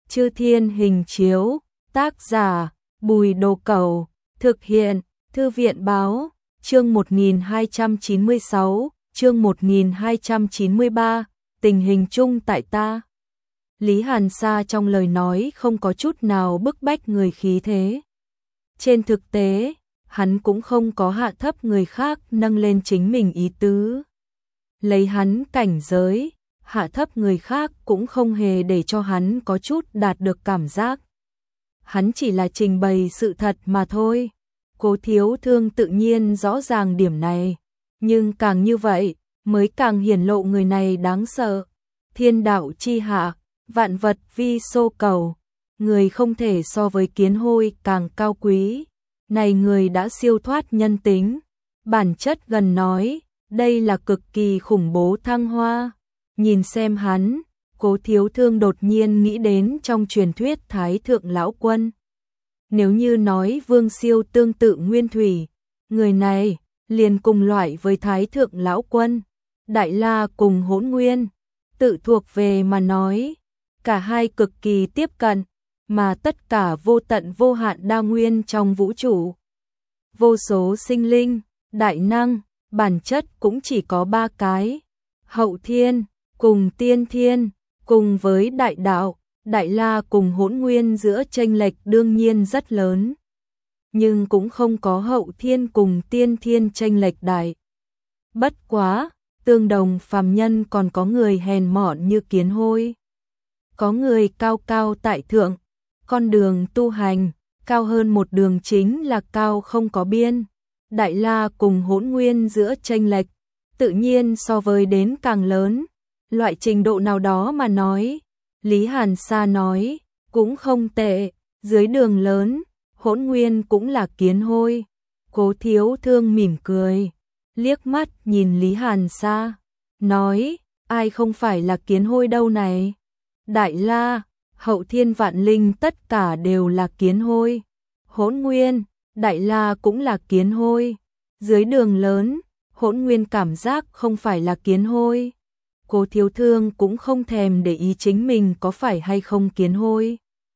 Chư Thiên Hình Chiếu, tác giả Bùi Đồ Cẩu, thực hiện Thư viện Báo, chương 1296, chương 1293, tình hình chung tại ta. Lý Hàn Sa trong lời nói không có chút nào bức bách người khí thế. Trên thực tế, hắn cũng không có hạ thấp người khác nâng lên chính mình ý tứ. Lấy hắn cảnh giới, hạ thấp người khác cũng không hề để cho hắn có chút đạt được cảm giác. Hắn chỉ là trình bày sự thật mà thôi. Cố Thiếu Thương tự nhiên rõ ràng điểm này, nhưng càng như vậy, mới càng hiển lộ người này đáng sợ. Thiên đạo chi hạ, vạn vật vi xô cầu, người không thể so với kiến hôi càng cao quý. Này người đã siêu thoát nhân tính, bản chất gần nói, đây là cực kỳ khủng bố thăng hoa. Nhìn xem hắn, Cố Thiếu Thương đột nhiên nghĩ đến trong truyền thuyết Thái Thượng Lão Quân. Nếu như nói Vương Siêu tương tự Nguyên Thủy, người này liền cùng loại với Thái Thượng Lão Quân, Đại La cùng Hỗn Nguyên, tự thuộc về mà nói, cả hai cực kỳ tiếp cận, mà tất cả vô tận vô hạn đa nguyên trong vũ trụ. Vô số sinh linh, đại năng, bản chất cũng chỉ có ba cái, hậu thiên, cùng tiên thiên, cùng với đại đạo, Đại La cùng Hỗn Nguyên giữa chênh lệch đương nhiên rất lớn, nhưng cũng không có hậu thiên cùng tiên thiên chênh lệch đại. Bất quá, tương đồng phàm nhân còn có người hèn mọn như kiến hôi, có người cao cao tại thượng, con đường tu hành cao hơn một đường chính là cao không có biên. Đại La cùng Hỗn Nguyên giữa chênh lệch tự nhiên so với đến càng lớn, loại trình độ nào đó mà nói, Lý Hàn Sa nói, cũng không tệ, dưới đường lớn, Hỗn Nguyên cũng là kiến hôi. Cố Thiếu Thương mỉm cười, liếc mắt nhìn Lý Hàn Sa, nói, ai không phải là kiến hôi đâu này. Đại La, hậu thiên vạn linh tất cả đều là kiến hôi. Hỗn Nguyên, Đại La cũng là kiến hôi. Dưới đường lớn, Hỗn Nguyên cảm giác không phải là kiến hôi. Cố Thiếu Thương cũng không thèm để ý chính mình có phải hay không kiến hôi.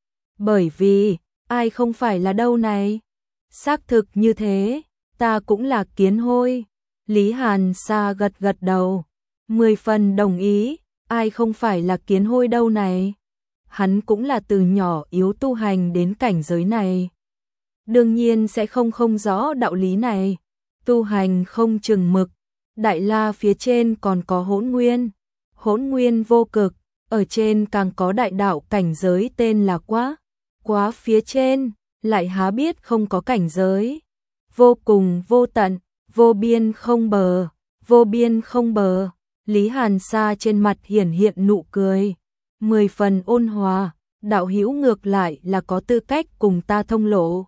Bởi vì, ai không phải là đâu này. Xác thực như thế, ta cũng là kiến hôi. Lý Hàn Sa gật gật đầu, 10 phần đồng ý, ai không phải là kiến hôi đâu này. Hắn cũng là từ nhỏ yếu tu hành đến cảnh giới này, đương nhiên sẽ không rõ đạo lý này. Tu hành không chừng mực, Đại La phía trên còn có Hỗn Nguyên. Hỗn Nguyên vô cực, ở trên càng có đại đạo cảnh giới tên là quá phía trên, lại há biết không có cảnh giới. Vô cùng vô tận, vô biên không bờ, vô biên không bờ. Lý Hàn Sa trên mặt hiển hiện nụ cười, 10 phần ôn hòa, đạo hữu ngược lại là có tư cách cùng ta thông lộ.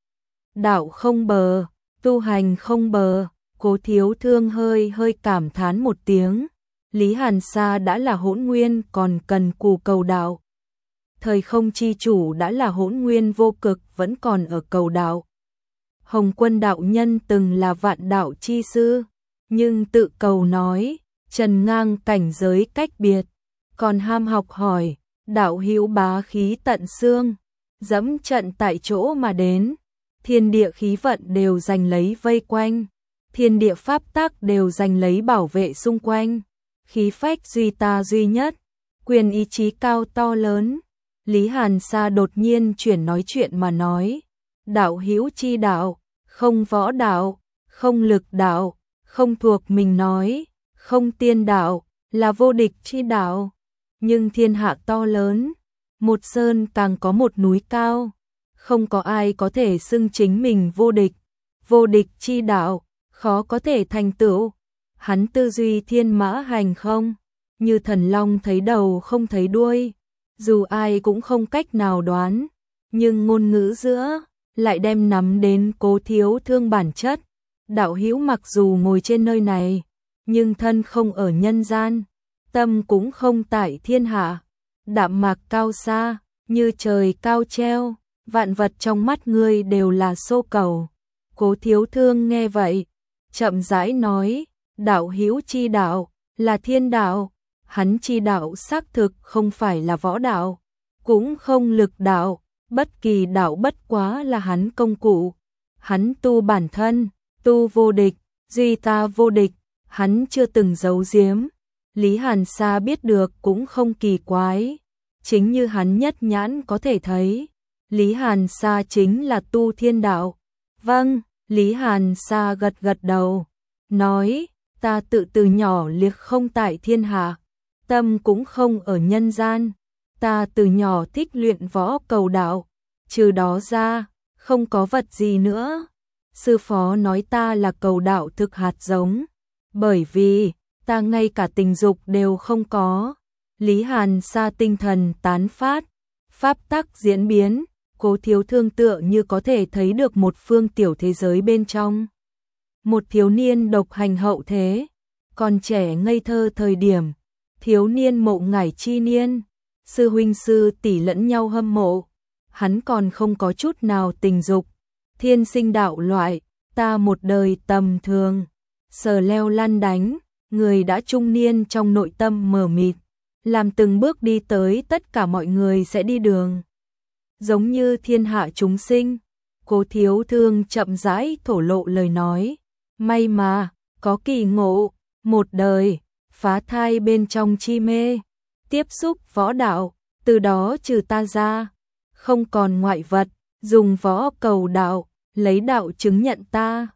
Đạo không bờ, tu hành không bờ. Cố Thiếu Thương hơi cảm thán một tiếng. Lý Hàn Sa đã là Hỗn Nguyên còn cần cù cầu đạo. Thời không chi chủ đã là Hỗn Nguyên vô cực vẫn còn ở cầu đạo. Hồng Quân đạo nhân từng là vạn đạo chi sư, nhưng tự cầu nói, trần ngang cảnh giới cách biệt, còn ham học hỏi, đạo hữu bá khí tận xương, dẫm trận tại chỗ mà đến, thiên địa khí vận đều giành lấy vây quanh, thiên địa pháp tắc đều giành lấy bảo vệ xung quanh. Khí phách duy ta duy nhất, quyền ý chí cao to lớn. Lý Hàn Sa đột nhiên chuyển nói chuyện mà nói, đạo hữu chi đạo, không võ đạo, không lực đạo, không thuộc mình nói, không tiên đạo, là vô địch chi đạo. Nhưng thiên hạ to lớn, một sơn càng có một núi cao, không có ai có thể xưng chính mình vô địch chi đạo, khó có thể thành tựu. Hắn tư duy thiên mã hành không, như thần long thấy đầu không thấy đuôi, dù ai cũng không cách nào đoán, nhưng ngôn ngữ giữa lại đem nắm đến Cố Thiếu Thương bản chất. Đạo hữu mặc dù ngồi trên nơi này, nhưng thân không ở nhân gian, tâm cũng không tại thiên hạ, đạm mạc cao xa, như trời cao treo, vạn vật trong mắt ngươi đều là xô cầu. Cố Thiếu Thương nghe vậy, chậm rãi nói, đạo hữu chi đạo là thiên đạo, hắn chi đạo xác thực không phải là võ đạo, cũng không lực đạo, bất kỳ đạo bất quá là hắn công cụ. Hắn tu bản thân, tu vô địch, duy ta vô địch, hắn chưa từng giấu giếm. Lý Hàn Sa biết được cũng không kỳ quái, chính như hắn nhất nhãn có thể thấy, Lý Hàn Sa chính là tu thiên đạo. Vâng, Lý Hàn Sa gật gật đầu, nói, ta tự từ nhỏ liệt không tại thiên hạ, tâm cũng không ở nhân gian, ta từ nhỏ thích luyện võ cầu đạo, trừ đó ra, không có vật gì nữa. Sư phó nói ta là cầu đạo thực hạt giống, bởi vì ta ngay cả tình dục đều không có. Lý Hàn Sa tinh thần tán phát, pháp tắc diễn biến, Cố Thiếu Thương tựa như có thể thấy được một phương tiểu thế giới bên trong. Một thiếu niên độc hành hậu thế, còn trẻ ngây thơ thời điểm, thiếu niên mộ ngải chi niên, sư huynh sư tỷ lẫn nhau hâm mộ, hắn còn không có chút nào tình dục, thiên sinh đạo loại, ta một đời tầm thường, sờ leo lăn đánh, người đã trung niên trong nội tâm mờ mịt, làm từng bước đi tới tất cả mọi người sẽ đi đường. Giống như thiên hạ chúng sinh, Cố Thiếu Thương chậm rãi thổ lộ lời nói, may mà, có kỳ ngộ, một đời, phá thai bên trong chi mê, tiếp xúc võ đạo, từ đó trừ ta ra, không còn ngoại vật, dùng võ cầu đạo, lấy đạo chứng nhận ta,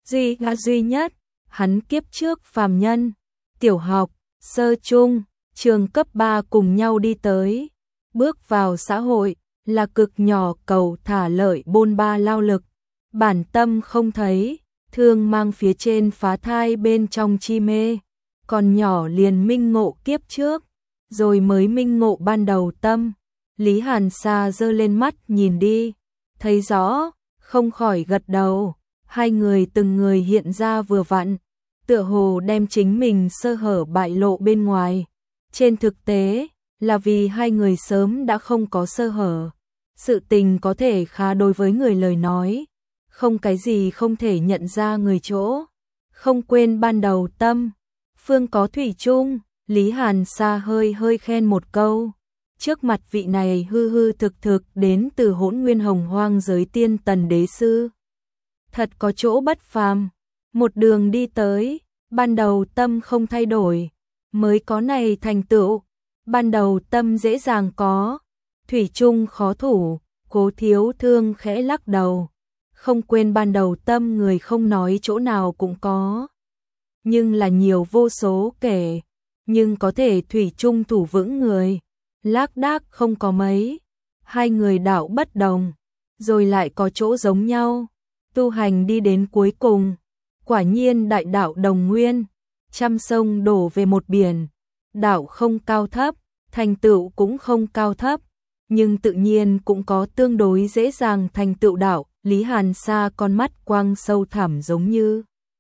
duy nhất, hắn kiếp trước phàm nhân, tiểu học, sơ trung, trường cấp 3 cùng nhau đi tới, bước vào xã hội, là cực nhỏ cầu thả lợi bôn ba lao lực, bản tâm không thấy, thương mang phía trên phá thai bên trong chi mê, còn nhỏ liền minh ngộ kiếp trước, rồi mới minh ngộ ban đầu tâm. Lý Hàn Sa giơ lên mắt nhìn đi, thấy rõ, không khỏi gật đầu, hai người từng người hiện ra vừa vặn, tựa hồ đem chính mình sơ hở bại lộ bên ngoài. Trên thực tế, là vì hai người sớm đã không có sơ hở. Sự tình có thể khá đối với người lời nói, không cái gì không thể nhận ra người chỗ, không quên ban đầu tâm. Phương có thủy chung, Lý Hàn Sa hơi khen một câu. Trước mặt vị này hư hư thực thực đến từ Hỗn Nguyên Hồng Hoang giới tiên tần đế sư. Thật có chỗ bất phàm, một đường đi tới, ban đầu tâm không thay đổi, mới có này thành tựu, ban đầu tâm dễ dàng có, thủy chung khó thủ, Cố Thiếu Thương khẽ lắc đầu, không quên ban đầu tâm người không nói chỗ nào cũng có, nhưng là nhiều vô số kể, nhưng có thể thủy chung thủ vững người, lác đác không có mấy, hai người đạo bất đồng, rồi lại có chỗ giống nhau, tu hành đi đến cuối cùng, quả nhiên đại đạo đồng nguyên, trăm sông đổ về một biển, đạo không cao thấp, thành tựu cũng không cao thấp, nhưng tự nhiên cũng có tương đối dễ dàng thành tựu đạo. Lý Hàn Sa con mắt quang sâu thẳm giống như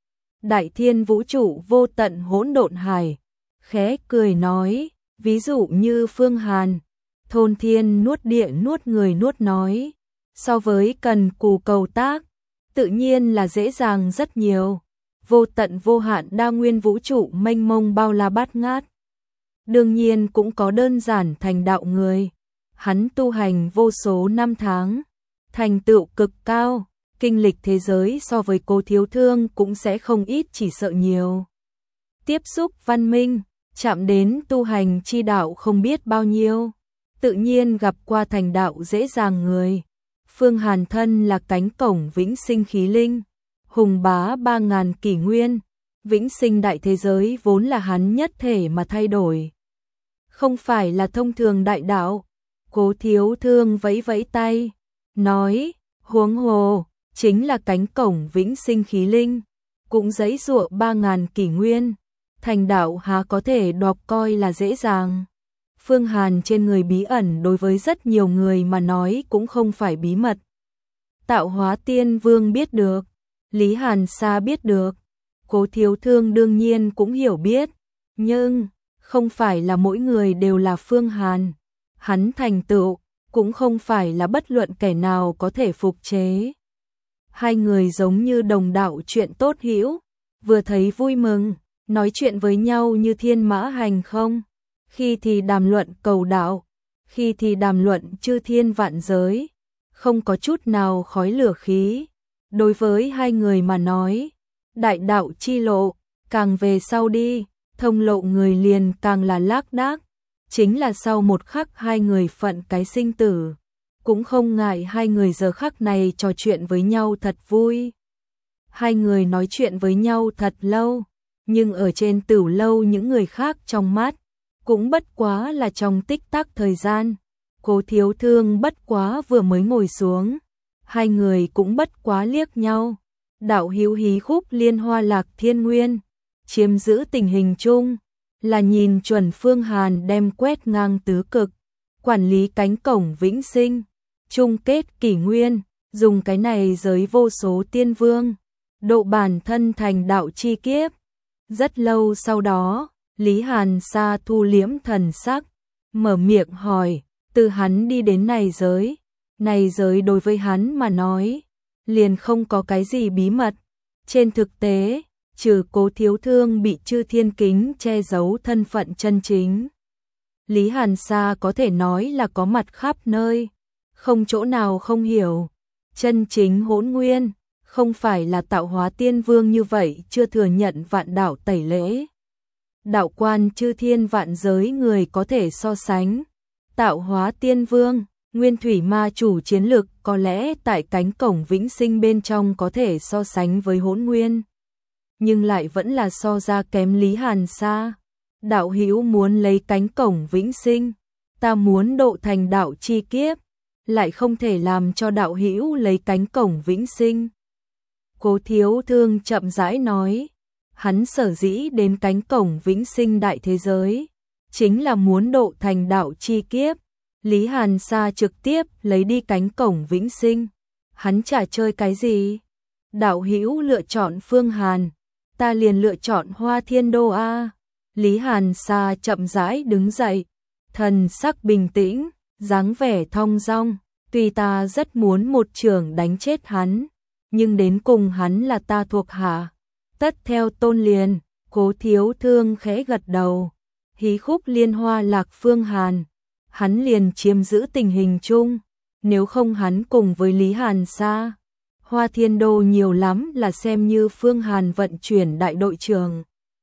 đại thiên vũ trụ vô tận hỗn độn hải, khẽ cười nói, ví dụ như Phương Hàn, thôn thiên nuốt địa nuốt người nuốt nói, so với cần cù cầu tác, tự nhiên là dễ dàng rất nhiều, vô tận vô hạn đa nguyên vũ trụ mênh mông bao la bát ngát. Đương nhiên cũng có đơn giản thành đạo người, hắn tu hành vô số năm tháng, thành tựu cực cao, kinh lịch thế giới so với Cố Thiếu Thương cũng sẽ không ít chỉ sợ nhiều. Tiếp xúc văn minh, chạm đến tu hành chi đạo không biết bao nhiêu, tự nhiên gặp qua thành đạo dễ dàng người. Phương Hàn thân là cánh cổng vĩnh sinh khí linh, hùng bá 3000 kỷ nguyên, vĩnh sinh đại thế giới vốn là hắn nhất thể mà thay đổi. Không phải là thông thường đại đạo. Cố Thiếu Thương vẫy vẫy tay, nói, huống hồ, chính là cánh cổng vĩnh sinh khí linh, cũng giãy giụa 3000 kỷ nguyên, thành đạo há có thể đọc coi là dễ dàng. Phương Hàn trên người bí ẩn đối với rất nhiều người mà nói cũng không phải bí mật. Tạo Hóa Tiên Vương biết được, Lý Hàn Sa biết được, Cố Thiếu Thương đương nhiên cũng hiểu biết, nhưng không phải là mỗi người đều là Phương Hàn. Hắn thành tựu, cũng không phải là bất luận kẻ nào có thể phục chế. Hai người giống như đồng đạo chuyện tốt hữu, vừa thấy vui mừng, nói chuyện với nhau như thiên mã hành không, khi thì đàm luận cầu đạo, khi thì đàm luận chư thiên vạn giới, không có chút nào khói lửa khí. Đối với hai người mà nói, đại đạo chi lộ, càng về sau đi, thông lộ người liền càng là lác đác. Chính là sau một khắc hai người phận cái sinh tử, cũng không ngại hai người giờ khắc này trò chuyện với nhau thật vui. Hai người nói chuyện với nhau thật lâu, nhưng ở trên tửu lâu những người khác trong mắt, cũng bất quá là trong tích tắc thời gian. Cố Thiếu Thương bất quá vừa mới ngồi xuống, hai người cũng bất quá liếc nhau. Đạo hữu hí khúc liên hoa lạc thiên nguyên, chiếm giữ tình hình chung, là nhìn chuẩn Phương Hàn đem quét ngang tứ cực, quản lý cánh cổng vĩnh sinh, chung kết kỷ nguyên, dùng cái này giới vô số tiên vương, độ bản thân thành đạo chi kiếp. Rất lâu sau đó, Lý Hàn Sa thu liễm thần sắc, mở miệng hỏi, từ hắn đi đến này giới đối với hắn mà nói, liền không có cái gì bí mật. Trên thực tế, trừ Cố Thiếu Thương bị Chư Thiên Kính che giấu thân phận chân chính, Lý Hàn Sa có thể nói là có mặt khắp nơi, không chỗ nào không hiểu. Chân chính Hỗn Nguyên, không phải là tạo hóa tiên vương như vậy chưa thừa nhận vạn đạo tẩy lễ. Đạo quan chư thiên vạn giới người có thể so sánh. Tạo hóa tiên vương, nguyên thủy ma chủ chiến lực có lẽ tại cánh cổng vĩnh sinh bên trong có thể so sánh với Hỗn Nguyên, nhưng lại vẫn là so ra kém Lý Hàn Sa. Đạo hữu muốn lấy cánh cổng vĩnh sinh, ta muốn độ thành đạo chi kiếp, lại không thể làm cho đạo hữu lấy cánh cổng vĩnh sinh. Cố Thiếu Thương chậm rãi nói, hắn sở dĩ đến cánh cổng vĩnh sinh đại thế giới, chính là muốn độ thành đạo chi kiếp. Lý Hàn Sa trực tiếp lấy đi cánh cổng vĩnh sinh, hắn chả chơi cái gì. Đạo hữu lựa chọn Phương Hàn, ta liền lựa chọn Hoa Thiên Đô a. Lý Hàn Sa chậm rãi đứng dậy, thần sắc bình tĩnh, dáng vẻ thong dong, tuy ta rất muốn một chưởng đánh chết hắn, nhưng đến cùng hắn là ta thuộc hạ, tất theo tôn liền. Cố Thiếu Thương khẽ gật đầu, hí khúc liên hoa lạc Phương Hàn, hắn liền chiếm giữ tình hình chung, nếu không hắn cùng với Lý Hàn Sa, Hoa Thiên Đô nhiều lắm là xem như Phương Hàn vận chuyển đại đội trưởng,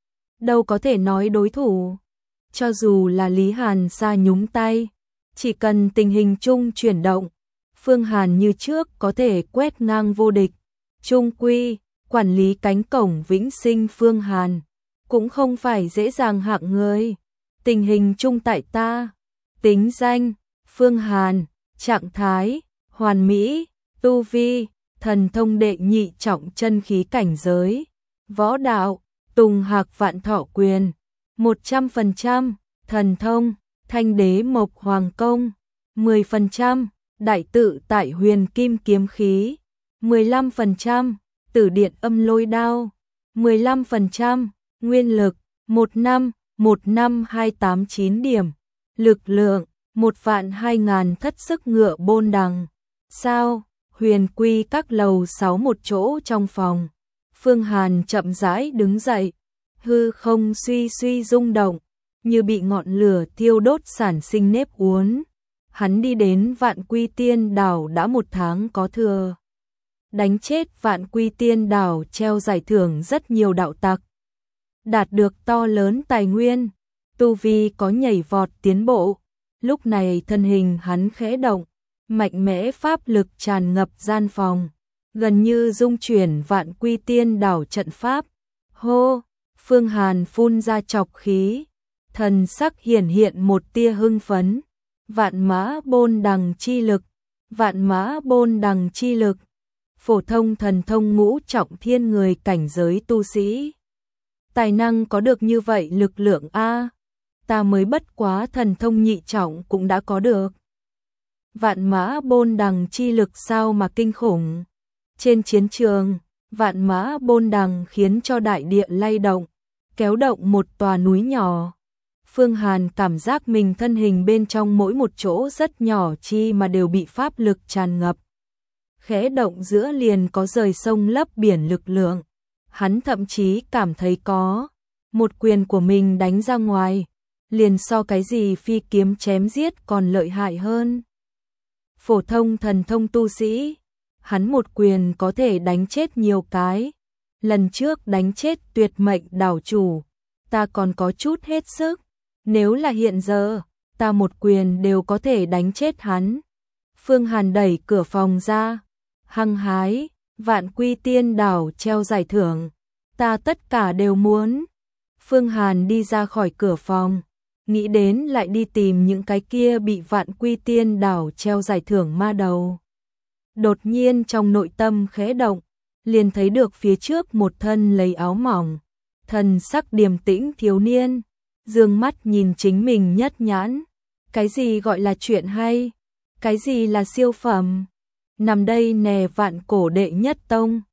đâu có thể nói đối thủ. Cho dù là Lý Hàn Sa nhúng tay, chỉ cần tình hình chung chuyển động, Phương Hàn như trước có thể quét ngang vô địch. Chung quy, quản lý cánh cổng vĩnh sinh Phương Hàn, cũng không phải dễ dàng hạng người. Tình hình chung tại ta, tính danh, Phương Hàn, trạng thái, hoàn mỹ, tu vi, thần thông đệ nhị trọng chân khí cảnh giới, võ đạo, Tùng Hạc Vạn Thọ Quyền, 100%, thần thông, Thanh Đế Mộc Hoàng Công, 10%, đại tự tại huyền kim kiếm khí, 15%, tử điện âm lôi đao, 15%, nguyên lực, 15289 điểm, lực lượng, 12000 thất sức ngựa bôn đằng. Sao, huyền quy các lầu 6 một chỗ trong phòng. Phương Hàn chậm rãi đứng dậy, hư không suy suy rung động, như bị ngọn lửa thiêu đốt sản sinh nếp uốn. Hắn đi đến Vạn Quy Tiên Đảo đã 1 tháng có thừa. Đánh chết Vạn Quy Tiên Đảo treo giải thưởng rất nhiều đạo tặc, đạt được to lớn tài nguyên, tu vi có nhảy vọt tiến bộ. Lúc này thân hình hắn khẽ động, mạnh mẽ pháp lực tràn ngập gian phòng, gần như dung chuyển Vạn Quy Tiên Đảo trận pháp. Hô, Phương Hàn phun ra trọc khí, thần sắc hiển hiện một tia hưng phấn. Vạn mã bôn đằng chi lực, vạn mã bôn đằng chi lực, phổ thông thần thông ngũ trọng thiên người cảnh giới tu sĩ. Tài năng có được như vậy lực lượng a, ta mới bất quá thần thông nhị trọng cũng đã có được. Vạn mã bôn đằng chi lực sao mà kinh khủng. Trên chiến trường, vạn mã bôn đằng khiến cho đại địa lay động, kéo động một tòa núi nhỏ. Phương Hàn cảm giác mình thân hình bên trong mỗi một chỗ rất nhỏ chi mà đều bị pháp lực tràn ngập. Khẽ động giữa liền có rời sông lấp biển lực lượng. Hắn thậm chí cảm thấy có một quyền của mình đánh ra ngoài, liền so cái gì phi kiếm chém giết còn lợi hại hơn. Phổ thông thần thông tu sĩ, hắn một quyền có thể đánh chết nhiều cái. Lần trước đánh chết tuyệt mệnh đảo chủ, ta còn có chút hết sức. Nếu là hiện giờ, ta một quyền đều có thể đánh chết hắn. Phương Hàn đẩy cửa phòng ra, hăng hái, Vạn Quy Tiên đảo treo giải thưởng, ta tất cả đều muốn. Phương Hàn đi ra khỏi cửa phòng, nghĩ đến lại đi tìm những cái kia bị Vạn Quy Tiên đảo treo giải thưởng ma đầu. Đột nhiên trong nội tâm khẽ động, liền thấy được phía trước một thân lấy áo mỏng, thần sắc điềm tĩnh thiếu niên, dương mắt nhìn chính mình nhất nhãn. Cái gì gọi là chuyện hay? Cái gì là siêu phẩm? Nằm đây nè Vạn Cổ đệ nhất tông,